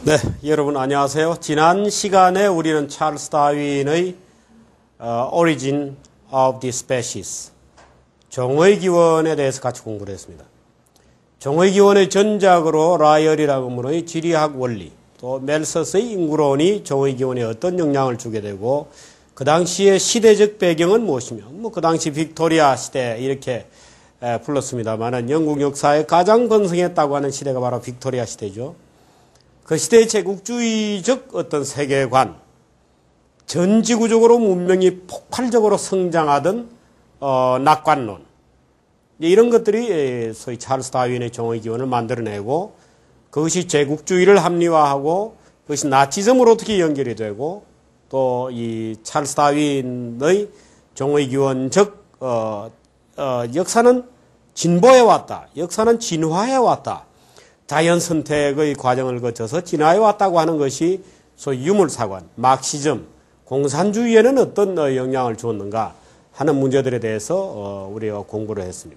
네, 여러분 안녕하세요. 지난 시간에 우리는 찰스 다윈의 Origin of the Species, 종의 기원에 대해서 같이 공부를 했습니다. 종의 기원의 전작으로 라이얼이라고 하는 지리학 원리, 또 멜서스의 인구론이 종의 기원에 어떤 영향을 주게 되고, 그 당시의 시대적 배경은 무엇이며, 그 당시 빅토리아 시대 이렇게 불렀습니다만은 영국 역사에 가장 번성했다고 하는 시대가 바로 빅토리아 시대죠. 그 시대의 제국주의적 어떤 세계관, 전지구적으로 문명이 폭발적으로 성장하던 낙관론, 이런 것들이 소위 찰스 다윈의 종의 기원을 만들어내고, 그것이 제국주의를 합리화하고 그것이 나치즘으로 어떻게 연결이 되고, 또 이 찰스 다윈의 종의 기원적 역사는 진보해 왔다, 역사는 진화해 왔다, 자연 선택의 과정을 거쳐서 진화해 왔다고 하는 것이 소위 유물사관, 막시즘, 공산주의에는 어떤 영향을 주었는가 하는 문제들에 대해서 우리가 공부를 했습니다.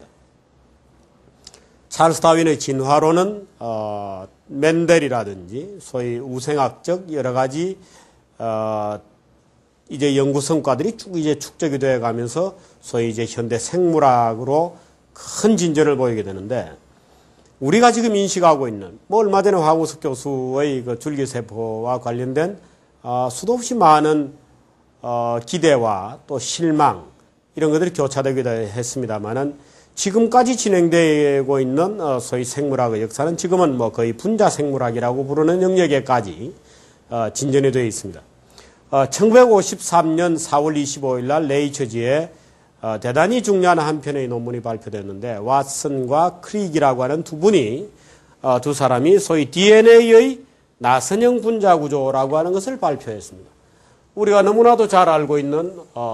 찰스 다윈의 진화론은 멘델이라든지 소위 우생학적 여러 가지 이제 연구 성과들이 쭉 이제 축적이 되어 가면서 소위 이제 현대 생물학으로 큰 진전을 보이게 되는데, 우리가 지금 인식하고 있는, 얼마 전에 황우석 교수의 그 줄기세포와 관련된 수도 없이 많은 기대와 또 실망, 이런 것들이 교차되기도 했습니다만은, 지금까지 진행되고 있는 소위 생물학의 역사는 지금은 거의 분자 생물학이라고 부르는 영역에까지 진전이 되어 있습니다. 1953년 4월 25일 날 네이처지에 대단히 중요한 한 편의 논문이 발표됐는데, 왓슨과 크릭이라고 하는 두 사람이 소위 DNA의 나선형 분자 구조라고 하는 것을 발표했습니다. 우리가 너무나도 잘 알고 있는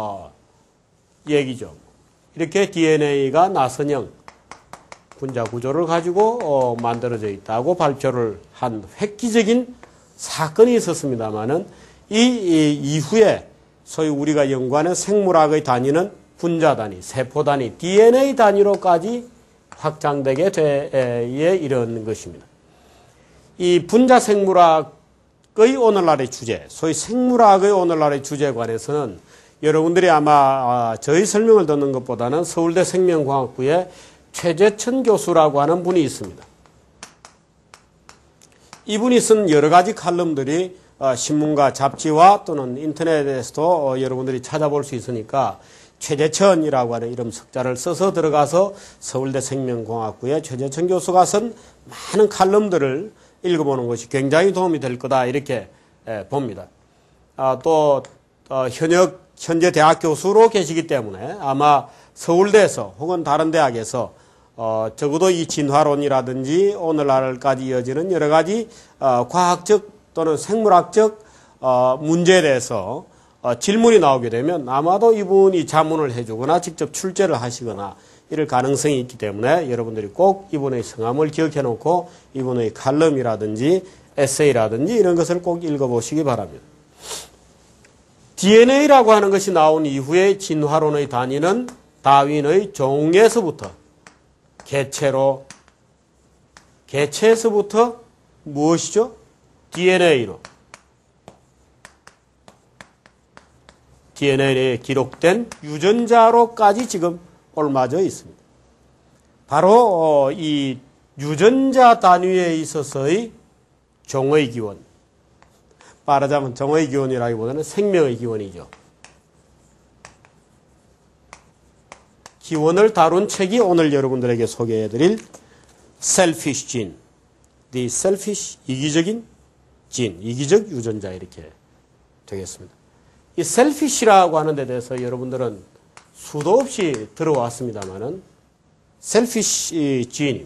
얘기죠. 이렇게 DNA가 나선형 분자 구조를 가지고 만들어져 있다고 발표를 한 획기적인 사건이 있었습니다만은, 이 이후에 소위 우리가 연구하는 생물학의 단위는 분자 단위, 세포 단위, DNA 단위로까지 확장되게 돼 이런 것입니다. 이 분자 생물학의 오늘날의 주제, 소위 생물학의 오늘날의 주제에 관해서는 여러분들이 아마 저희 설명을 듣는 것보다는 서울대 생명과학부의 최재천 교수라고 하는 분이 있습니다. 이분이 쓴 여러 가지 칼럼들이 신문과 잡지와 또는 인터넷에서도 여러분들이 찾아볼 수 있으니까, 최재천이라고 하는 이름 석자를 써서 들어가서 서울대 생명공학부의 최재천 교수가 쓴 많은 칼럼들을 읽어보는 것이 굉장히 도움이 될 거다, 이렇게 봅니다. 또 현재 대학 교수로 계시기 때문에 아마 서울대에서 혹은 다른 대학에서 적어도 이 진화론이라든지 오늘날까지 이어지는 여러 가지 과학적 또는 생물학적 문제에 대해서 질문이 나오게 되면 아마도 이분이 자문을 해주거나 직접 출제를 하시거나 이럴 가능성이 있기 때문에, 여러분들이 꼭 이분의 성함을 기억해 놓고 이분의 칼럼이라든지 에세이라든지 이런 것을 꼭 읽어보시기 바랍니다. DNA라고 하는 것이 나온 이후에 진화론의 단위는 다윈의 종에서부터 개체에서부터 무엇이죠? DNA로, DNA에 기록된 유전자로까지 지금 옮아져 있습니다. 바로 이 유전자 단위에 있어서의 종의 기원, 말하자면 종의 기원이라기보다는 생명의 기원이죠. 기원을 다룬 책이 오늘 여러분들에게 소개해드릴 Selfish Gene, The Selfish, 이기적인 진, 이기적 유전자, 이렇게 되겠습니다. 이 selfish라고 하는 데 대해서 여러분들은 수도 없이 들어왔습니다만은, selfish gene,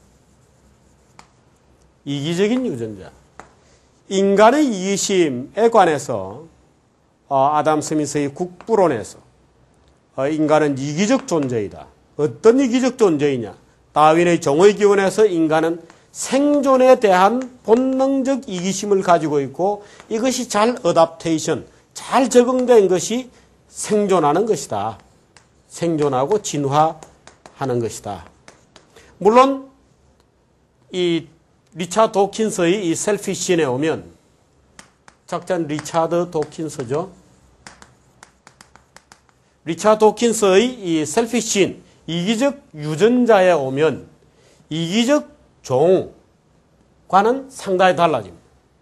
이기적인 유전자, 인간의 이기심에 관해서 아담 스미스의 국부론에서 인간은 이기적 존재이다. 어떤 이기적 존재이냐? 다윈의 종의 기원에서 인간은 생존에 대한 본능적 이기심을 가지고 있고, 이것이 잘 잘 적응된 것이 생존하는 것이다. 생존하고 진화하는 것이다. 물론 이 리차드 도킨스의 이 셀피신에 오면, 작자는 리차드 도킨스죠. 리차드 도킨스의 이 셀피신, 이기적 유전자에 오면 이기적 종과는 상당히 달라집니다.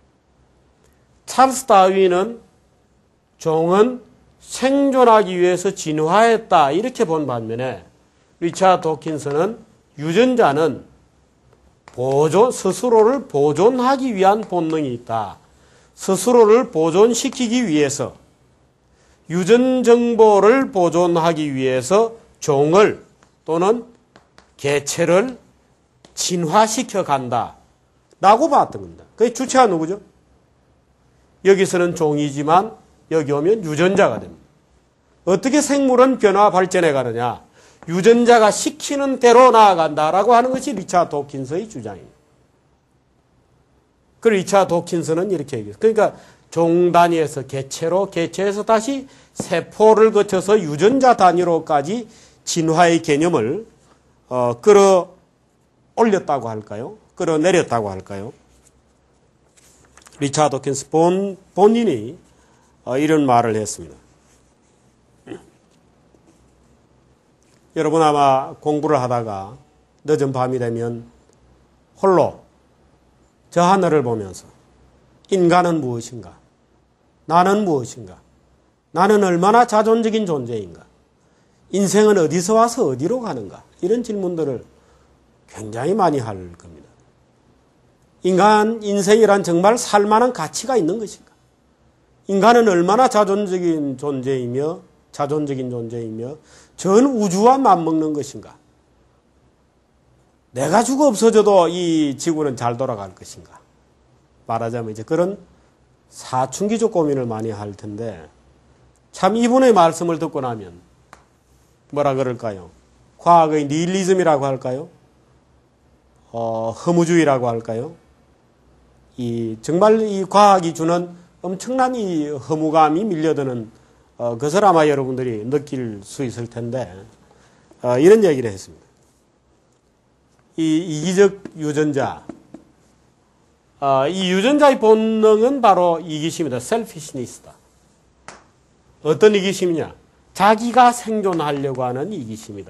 찰스 다윈은 종은 생존하기 위해서 진화했다 이렇게 본 반면에 리차드 도킨스는 유전자는 스스로를 보존하기 위한 본능이 있다. 스스로를 보존시키기 위해서, 유전 정보를 보존하기 위해서 종을 또는 개체를 진화시켜 간다 라고 봤던 겁니다. 그게 주체가 누구죠? 여기서는 종이지만 여기 오면 유전자가 됩니다. 어떻게 생물은 변화 발전해 가느냐? 유전자가 시키는 대로 나아간다라고 하는 것이 리차드 도킨스의 주장입니다. 그 리차드 도킨스는 이렇게 얘기해요. 그러니까 종 단위에서 개체로, 개체에서 다시 세포를 거쳐서 유전자 단위로까지 진화의 개념을 끌어올렸다고 할까요? 끌어내렸다고 할까요? 리차드 도킨스 본인이 이런 말을 했습니다. 여러분 아마 공부를 하다가 늦은 밤이 되면 홀로 저 하늘을 보면서 인간은 무엇인가? 나는 무엇인가? 나는 얼마나 자존적인 존재인가? 인생은 어디서 와서 어디로 가는가? 이런 질문들을 굉장히 많이 할 겁니다. 인간 인생이란 정말 살만한 가치가 있는 것인가? 인간은 얼마나 자존적인 존재이며 전 우주와 맞먹는 것인가? 내가 죽어 없어져도 이 지구는 잘 돌아갈 것인가? 말하자면 이제 그런 사춘기적 고민을 많이 할 텐데, 참 이분의 말씀을 듣고 나면 뭐라 그럴까요? 과학의 니힐리즘이라고 할까요? 허무주의라고 할까요? 정말 이 과학이 주는 엄청난 이 허무감이 밀려드는 그것을 아마 여러분들이 느낄 수 있을 텐데, 이런 얘기를 했습니다. 이 이기적 유전자, 이 유전자의 본능은 바로 이기심이다. 셀피시니스다. 어떤 이기심이냐? 자기가 생존하려고 하는 이기심이다.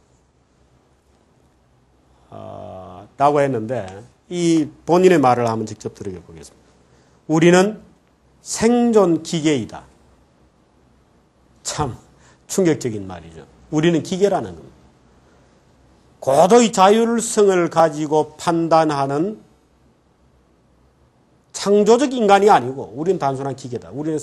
라고 했는데, 이 본인의 말을 한번 직접 들어보겠습니다. 우리는 생존 기계이다. 참 충격적인 말이죠. 우리는 기계라는 겁니다. 고도의 자율성을 가지고 판단하는 창조적 인간이 아니고 우리는 단순한 기계다. 우리는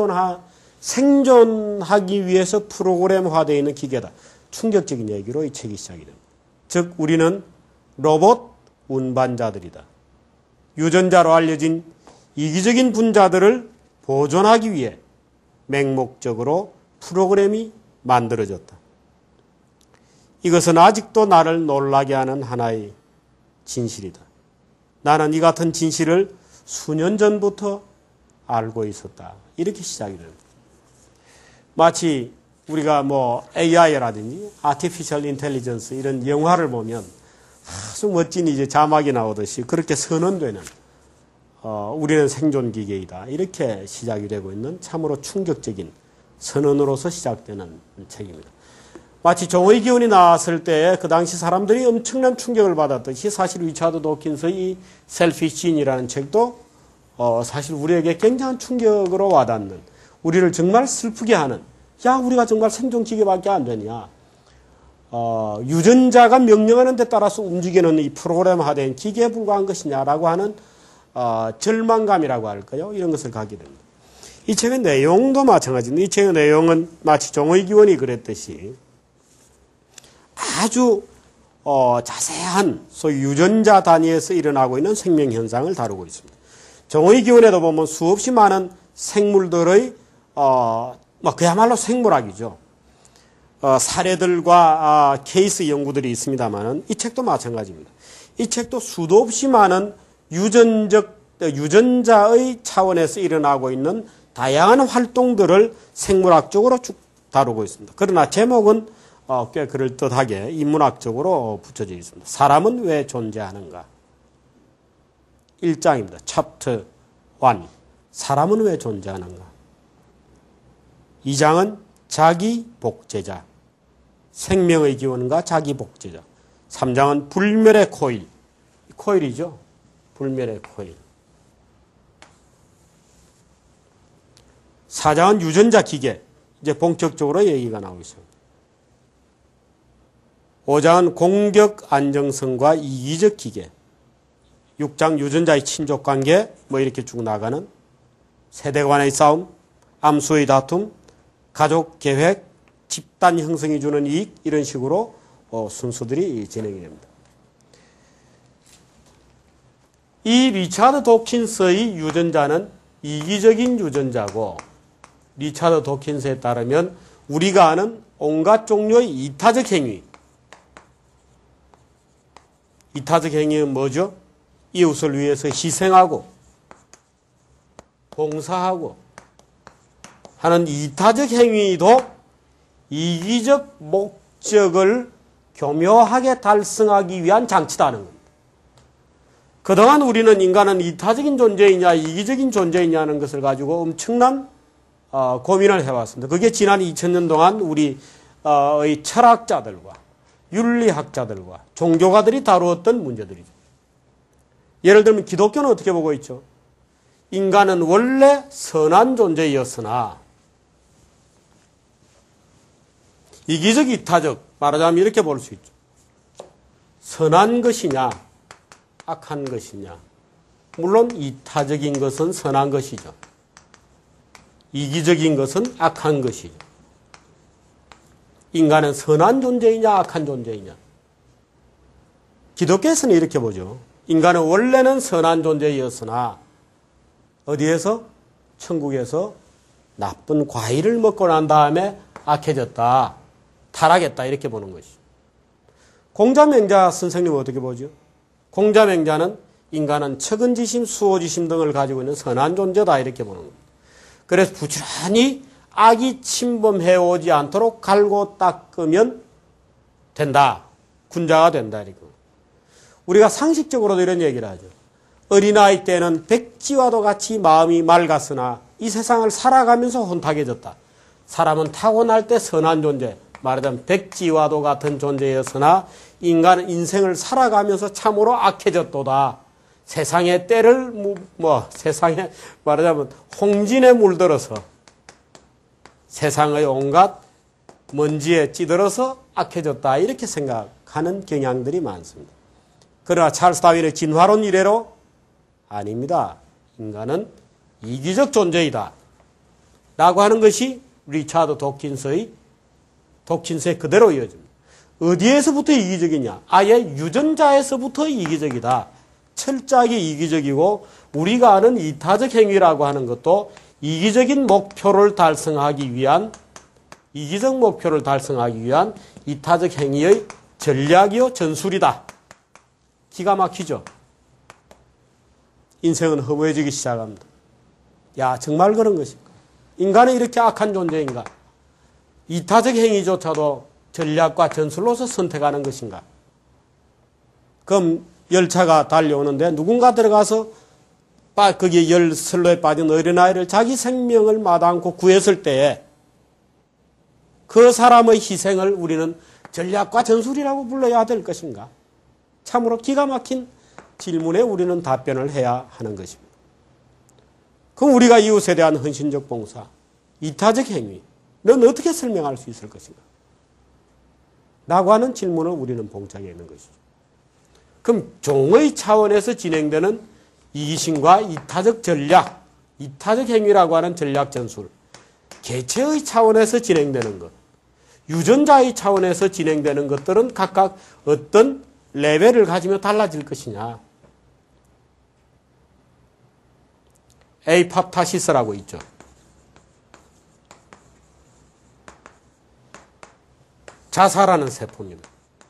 생존하기 위해서 프로그램화되어 있는 기계다. 충격적인 얘기로 이 책이 시작이 됩니다. 즉 우리는 로봇 운반자들이다. 유전자로 알려진 이기적인 분자들을 보존하기 위해 맹목적으로 프로그램이 만들어졌다. 이것은 아직도 나를 놀라게 하는 하나의 진실이다. 나는 이 같은 진실을 수년 전부터 알고 있었다. 이렇게 시작이 됩니다. 마치 우리가 AI라든지 Artificial Intelligence 이런 영화를 보면 아주 멋진 이제 자막이 나오듯이 그렇게 선언되는 우리는 생존기계이다. 이렇게 시작이 되고 있는 참으로 충격적인 선언으로서 시작되는 책입니다. 마치 종의 기원이 나왔을 때 그 당시 사람들이 엄청난 충격을 받았듯이 사실 리차드 도킨스의 셀피신이라는 책도 사실 우리에게 굉장한 충격으로 와닿는, 우리를 정말 슬프게 하는, 야 우리가 정말 생존기계밖에 안 되냐, 유전자가 명령하는 데 따라서 움직이는 이 프로그램화된 기계에 불과한 것이냐라고 하는 절망감이라고 할까요? 이런 것을 갖게 됩니다. 이 책의 내용도 마찬가지입니다. 이 책의 내용은 마치 종의 기원이 그랬듯이 아주 자세한 소위 유전자 단위에서 일어나고 있는 생명 현상을 다루고 있습니다. 종의 기원에도 보면 수없이 많은 생물들의 그야말로 생물학이죠. 사례들과 케이스 연구들이 있습니다만 이 책도 마찬가지입니다. 이 책도 수도 없이 많은 유전자의 차원에서 일어나고 있는 다양한 활동들을 생물학적으로 쭉 다루고 있습니다. 그러나 제목은 꽤 그럴듯하게 인문학적으로 붙여져 있습니다. 사람은 왜 존재하는가? 1장입니다. 챕터 1. 사람은 왜 존재하는가? 2장은 자기 복제자. 생명의 기원과 자기 복제자. 3장은 불멸의 코일. 코일이죠. 불멸의 코일. 4장은 유전자 기계. 이제 본격적으로 얘기가 나오고 있습니다. 5장은 공격 안정성과 이기적 기계. 6장 유전자의 친족 관계, 뭐 이렇게 쭉 나가는 세대 간의 싸움, 암수의 다툼, 가족 계획, 집단 형성이 주는 이익, 이런 식으로 순서들이 진행이 됩니다. 이 리차드 도킨스의 유전자는 이기적인 유전자고, 리차드 도킨스에 따르면 우리가 아는 온갖 종류의 이타적 행위, 이타적 행위는 뭐죠? 이웃을 위해서 희생하고 봉사하고 하는 이타적 행위도 이기적 목적을 교묘하게 달성하기 위한 장치다는 겁니다. 그동안 우리는 인간은 이타적인 존재이냐 이기적인 존재이냐는 것을 가지고 엄청난 고민을 해왔습니다. 그게 지난 2000년 동안 우리의 철학자들과 윤리학자들과 종교가들이 다루었던 문제들이죠. 예를 들면 기독교는 어떻게 보고 있죠? 인간은 원래 선한 존재였으나 이기적 이타적, 말하자면 이렇게 볼 수 있죠. 선한 것이냐 악한 것이냐. 물론 이타적인 것은 선한 것이죠. 이기적인 것은 악한 것이죠. 인간은 선한 존재이냐 악한 존재이냐. 기독교에서는 이렇게 보죠. 인간은 원래는 선한 존재였으나 어디에서? 천국에서 나쁜 과일을 먹고 난 다음에 악해졌다. 타락했다. 이렇게 보는 것이죠. 공자맹자 선생님은 어떻게 보죠? 공자맹자는 인간은 척은지심, 수호지심 등을 가지고 있는 선한 존재다. 이렇게 보는 겁니다. 그래서 부지런히 악이 침범해오지 않도록 갈고 닦으면 된다. 군자가 된다. 이렇게. 우리가 상식적으로도 이런 얘기를 하죠. 어린아이 때는 백지와도 같이 마음이 맑았으나 이 세상을 살아가면서 혼탁해졌다. 사람은 타고날 때 선한 존재, 말하자면 백지와도 같은 존재였으나 인간은 인생을 살아가면서 참으로 악해졌도다. 세상의 때를 세상에 말하자면 홍진에 물들어서 세상의 온갖 먼지에 찌들어서 악해졌다. 이렇게 생각하는 경향들이 많습니다. 그러나 찰스 다윈의 진화론 이래로 아닙니다. 인간은 이기적 존재이다. 라고 하는 것이 리차드 도킨스의 그대로 이어집니다. 어디에서부터 이기적이냐? 아예 유전자에서부터 이기적이다. 철저하게 이기적이고 우리가 아는 이타적 행위라고 하는 것도 이기적 목표를 달성하기 위한 이타적 행위의 전략이요 전술이다. 기가 막히죠. 인생은 허무해지기 시작합니다. 야, 정말 그런 것인가? 인간은 이렇게 악한 존재인가? 이타적 행위조차도 전략과 전술로서 선택하는 것인가? 그럼 열차가 달려오는데 누군가 들어가서 거기에 열슬로에 빠진 어린아이를 자기 생명을 마다않고 구했을 때에 그 사람의 희생을 우리는 전략과 전술이라고 불러야 될 것인가? 참으로 기가 막힌 질문에 우리는 답변을 해야 하는 것입니다. 그럼 우리가 이웃에 대한 헌신적 봉사, 이타적 행위, 넌 어떻게 설명할 수 있을 것인가? 라고 하는 질문을 우리는 봉착해 있는 것이죠. 그럼 종의 차원에서 진행되는 이기심과 이타적 전략, 이타적 행위라고 하는 전략 전술, 개체의 차원에서 진행되는 것, 유전자의 차원에서 진행되는 것들은 각각 어떤 레벨을 가지며 달라질 것이냐. 에이팝타시스라고 있죠. 자살하는 세포입니다.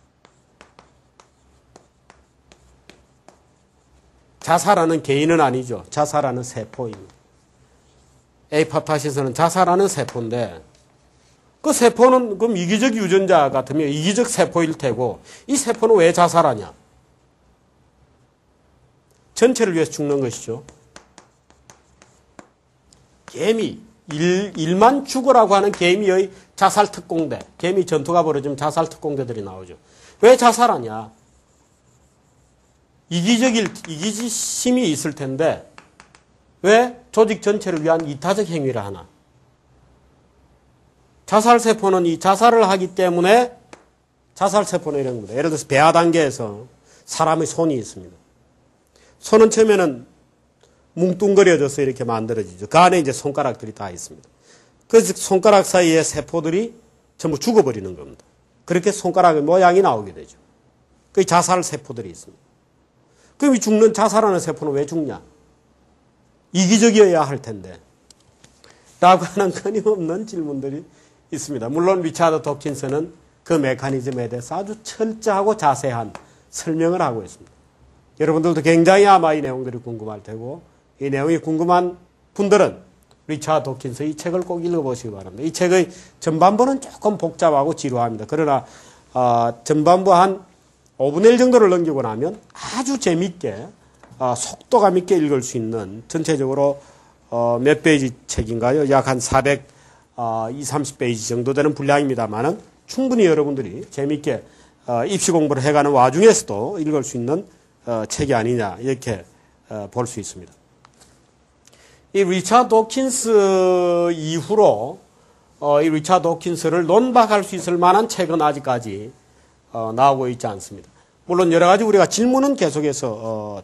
자살하는 개인은 아니죠. 자살하는 세포입니다. 에이팝타시스는 자살하는 세포인데 그 세포는 그럼 이기적 유전자 같으면 이기적 세포일 테고 이 세포는 왜 자살하냐? 전체를 위해서 죽는 것이죠. 개미, 일만 죽으라고 하는 개미의 자살특공대, 개미 전투가 벌어지면 자살특공대들이 나오죠. 왜 자살하냐? 이기심이 있을 텐데 왜 조직 전체를 위한 이타적 행위를 하나? 자살세포는 이 자살을 하기 때문에 자살세포는 이런 겁니다. 예를 들어서 배아 단계에서 사람의 손이 있습니다. 손은 처음에는 뭉뚱그려져서 이렇게 만들어지죠. 그 안에 이제 손가락들이 다 있습니다. 그래서 손가락 사이에 세포들이 전부 죽어버리는 겁니다. 그렇게 손가락의 모양이 나오게 되죠. 그 자살세포들이 있습니다. 그럼 이 죽는 자살하는 세포는 왜 죽냐? 이기적이어야 할 텐데. 라고 하는 끊임없는 질문들이 있습니다. 물론 리차드 도킨스는 그 메커니즘에 대해서 아주 철저하고 자세한 설명을 하고 있습니다. 여러분들도 굉장히 아마 이 내용들이 궁금할 테고 이 내용이 궁금한 분들은 리차드 도킨스의 이 책을 꼭 읽어보시기 바랍니다. 이 책의 전반부는 조금 복잡하고 지루합니다. 그러나 전반부 한 5분의 1 정도를 넘기고 나면 아주 재미있게 속도감 있게 읽을 수 있는 전체적으로 몇 페이지 책인가요? 약 한 420, 30페이지 정도 되는 분량입니다만은 충분히 여러분들이 재미있게 입시 공부를 해가는 와중에서도 읽을 수 있는 책이 아니냐 이렇게 볼 수 있습니다. 이 리차드 도킨스 이후로 이 리차드 도킨스를 논박할 수 있을 만한 책은 아직까지 나오고 있지 않습니다. 물론 여러 가지 우리가 질문은 계속해서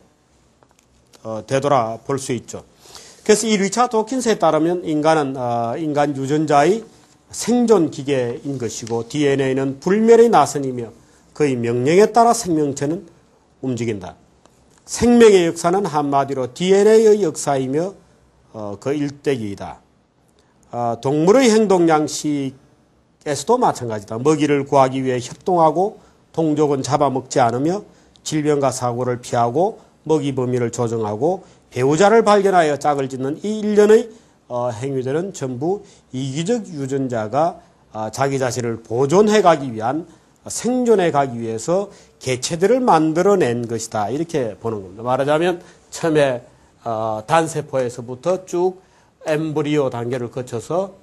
되돌아 볼 수 있죠. 그래서 이 리차드 도킨스에 따르면 인간은 인간 유전자의 생존 기계인 것이고 DNA는 불멸의 나선이며 그의 명령에 따라 생명체는 움직인다. 생명의 역사는 한마디로 DNA의 역사이며 그 일대기이다. 동물의 행동 양식에서도 마찬가지다. 먹이를 구하기 위해 협동하고 동족은 잡아먹지 않으며 질병과 사고를 피하고 먹이 범위를 조정하고 배우자를 발견하여 짝을 짓는 이 일련의 행위들은 전부 이기적 유전자가 자기 자신을 보존해 가기 위한 생존해 가기 위해서 개체들을 만들어낸 것이다. 이렇게 보는 겁니다. 말하자면 처음에 단세포에서부터 쭉 엠브리오 단계를 거쳐서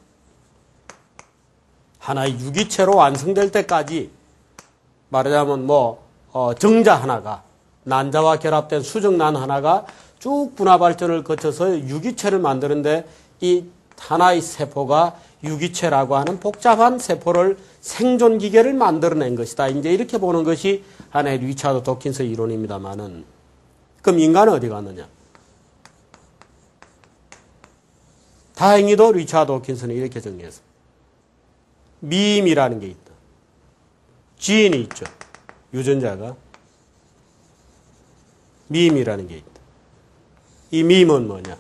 하나의 유기체로 완성될 때까지 말하자면 정자 하나가 난자와 결합된 수정란 하나가 쭉 분화 발전을 거쳐서 유기체를 만드는데 이 하나의 세포가 유기체라고 하는 복잡한 세포를 생존 기계를 만들어낸 것이다. 이제 이렇게 보는 것이 하나의 리차드 도킨스 이론입니다만은 그럼 인간은 어디 갔느냐? 다행히도 리차드 도킨스는 이렇게 정리했습니다. 밈이라는 게 있다. 지인이 있죠. 유전자가 밈이라는 게 있다. 이 밈은 뭐냐?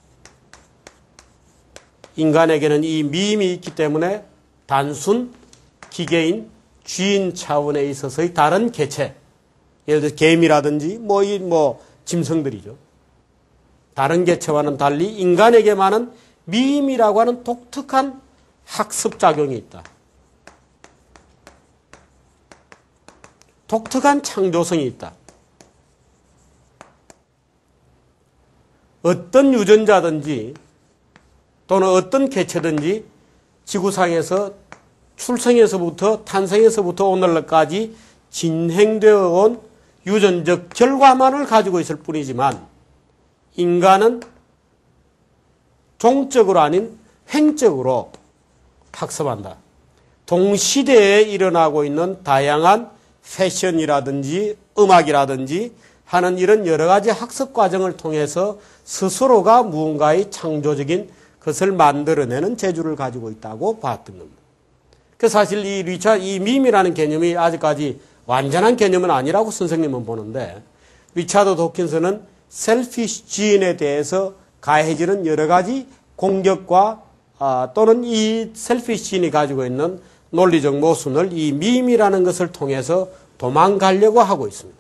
인간에게는 이 밈이 있기 때문에 단순 기계인 쥐인 차원에 있어서의 다른 개체, 예를 들어 개미라든지 짐승들이죠. 다른 개체와는 달리 인간에게만은 밈이라고 하는 독특한 학습작용이 있다. 독특한 창조성이 있다. 어떤 유전자든지 또는 어떤 개체든지 지구상에서 출생에서부터 탄생에서부터 오늘날까지 진행되어 온 유전적 결과만을 가지고 있을 뿐이지만 인간은 종적으로 아닌 횡적으로 학습한다. 동시대에 일어나고 있는 다양한 패션이라든지 음악이라든지 하는 이런 여러 가지 학습 과정을 통해서 스스로가 무언가의 창조적인 것을 만들어내는 재주를 가지고 있다고 봤던 겁니다. 그 사실 이 밈이라는 개념이 아직까지 완전한 개념은 아니라고 선생님은 보는데 리차드 도킨스는 셀피시 지인에 대해서 가해지는 여러 가지 공격과 또는 이 셀피시 지인이 가지고 있는 논리적 모순을 이 밈이라는 것을 통해서 도망가려고 하고 있습니다.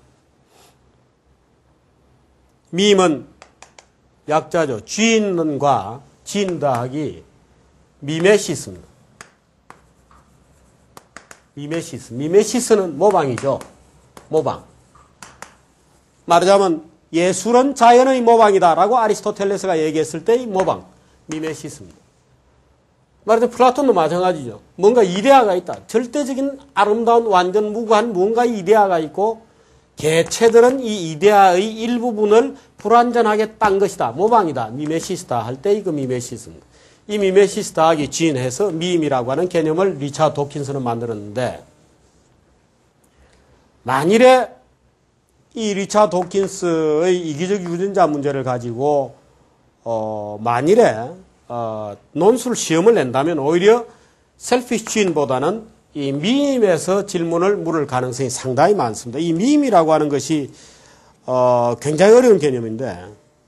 밈은 약자죠. 쥐인과 진 더하기 미메시스입니다. 미메시스. 미메시스는 모방이죠. 모방. 말하자면 예술은 자연의 모방이다라고 아리스토텔레스가 얘기했을 때의 모방, 미메시스입니다. 말하자면 플라톤도 마찬가지죠. 뭔가 이데아가 있다. 절대적인 아름다운 완전 무구한 무언가의 이데아가 있고 개체들은 이 이데아의 일부분을 불완전하게 딴 것이다. 모방이다. 미메시스다 할 때 그 미메시스입니다. 이 미메시스다하기 지인해서 밈이라고 하는 개념을 리차드 도킨스는 만들었는데 만일에 이 리차드 도킨스의 이기적 유전자 문제를 가지고 만일에 논술 시험을 낸다면 오히려 셀피시 주인보다는 이 밈에서 질문을 물을 가능성이 상당히 많습니다. 이 밈이라고 하는 것이 굉장히 어려운 개념인데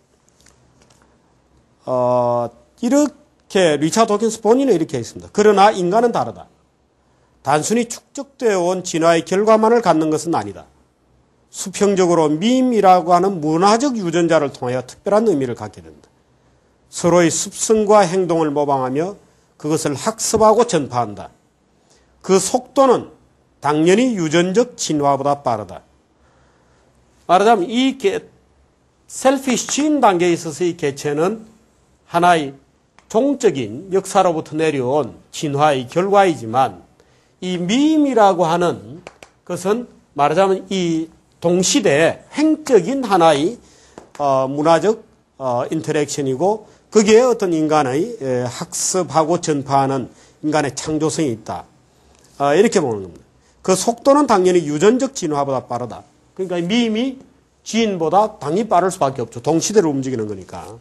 이렇게 리차드 도킨스 본인은 이렇게 했습니다. 그러나 인간은 다르다. 단순히 축적되어 온 진화의 결과만을 갖는 것은 아니다. 수평적으로 밈이라고 하는 문화적 유전자를 통하여 특별한 의미를 갖게 된다. 서로의 습성과 행동을 모방하며 그것을 학습하고 전파한다. 그 속도는 당연히 유전적 진화보다 빠르다. 말하자면 이 셀피시 주인 단계에 있어서 이 개체는 하나의 종적인 역사로부터 내려온 진화의 결과이지만 이 밈이라고 하는 것은 말하자면 이 동시대의 횡적인 하나의 문화적 인터랙션이고 거기에 어떤 인간의 학습하고 전파하는 인간의 창조성이 있다. 이렇게 보는 겁니다. 그 속도는 당연히 유전적 진화보다 빠르다. 그러니까 밈이 지인보다 당연히 빠를 수밖에 없죠. 동시대로 움직이는 거니까.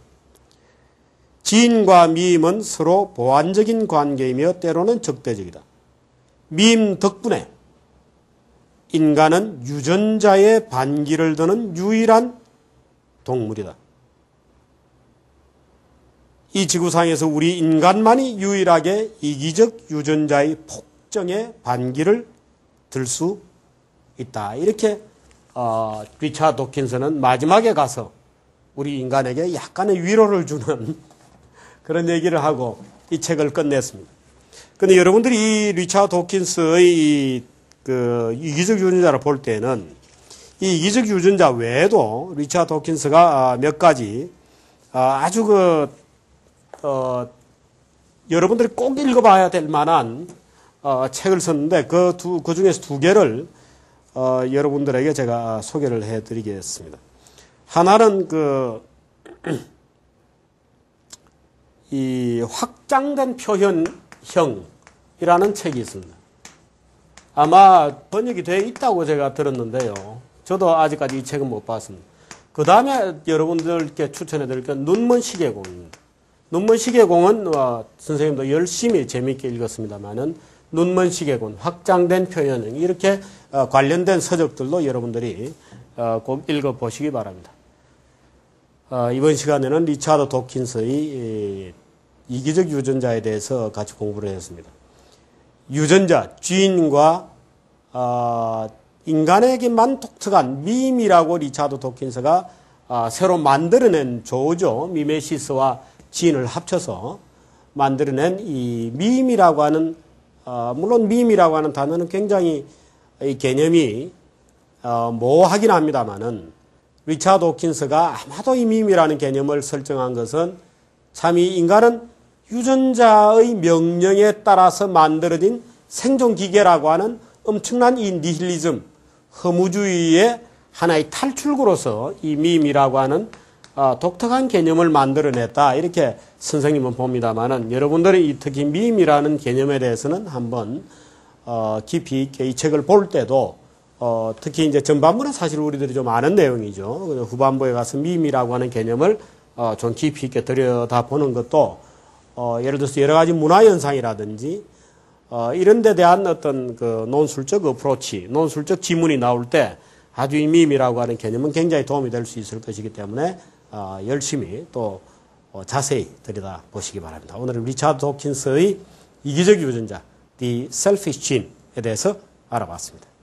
지인과 밈은 서로 보완적인 관계이며 때로는 적대적이다. 밈 덕분에 인간은 유전자의 반기를 드는 유일한 동물이다. 이 지구상에서 우리 인간만이 유일하게 이기적 유전자의 폭정에 반기를 들 수 있다. 이렇게 리차드 도킨스는 마지막에 가서 우리 인간에게 약간의 위로를 주는 그런 얘기를 하고 이 책을 끝냈습니다. 그런데 여러분들이 이 리차드 도킨스의 그 이기적 유전자를 볼 때는 이 이기적 유전자 외에도 리차드 도킨스가 몇 가지 아주 여러분들이 꼭 읽어봐야 될 만한 책을 썼는데 그 중에서 두 개를 여러분들에게 제가 소개를 해드리겠습니다. 하나는 이 확장된 표현형이라는 책이 있습니다. 아마 번역이 되어 있다고 제가 들었는데요. 저도 아직까지 이 책은 못 봤습니다. 그 다음에 여러분들께 추천해 드릴 건 눈먼 시계공입니다. 눈먼 시계공은 선생님도 열심히 재미있게 읽었습니다만은 눈먼 시계공, 확장된 표현형 이렇게 관련된 서적들도 여러분들이 꼭 읽어보시기 바랍니다. 이번 시간에는 리차드 도킨스의 이기적 유전자에 대해서 같이 공부를 했습니다. 유전자, 주인과 인간에게만 독특한 밈이라고 리차드 도킨스가 새로 만들어낸 조죠. 미메시스와 지인을 합쳐서 만들어낸 이 밈이라고 하는 물론 밈이라고 하는 단어는 굉장히 이 개념이 모호하긴 합니다만은 리차드 도킨스가 아마도 이 밈이라는 개념을 설정한 것은 참 이 인간은 유전자의 명령에 따라서 만들어진 생존기계라고 하는 엄청난 이 니힐리즘, 허무주의의 하나의 탈출구로서 이 밈이라고 하는 독특한 개념을 만들어냈다. 이렇게 선생님은 봅니다만은 여러분들이 특히 밈이라는 개념에 대해서는 한번 깊이 있게 이 책을 볼 때도 특히 이제 전반부는 사실 우리들이 좀 아는 내용이죠. 후반부에 가서 밈이라고 하는 개념을 좀 깊이 있게 들여다보는 것도 예를 들어서 여러 가지 문화현상이라든지 이런 데 대한 어떤 그 논술적 어프로치, 논술적 지문이 나올 때 아주 이 밈이라고 하는 개념은 굉장히 도움이 될 수 있을 것이기 때문에 열심히 또 자세히 들여다보시기 바랍니다. 오늘은 리차드 도킨스의 이기적 유전자, The Selfish Gene에 대해서 알아봤습니다.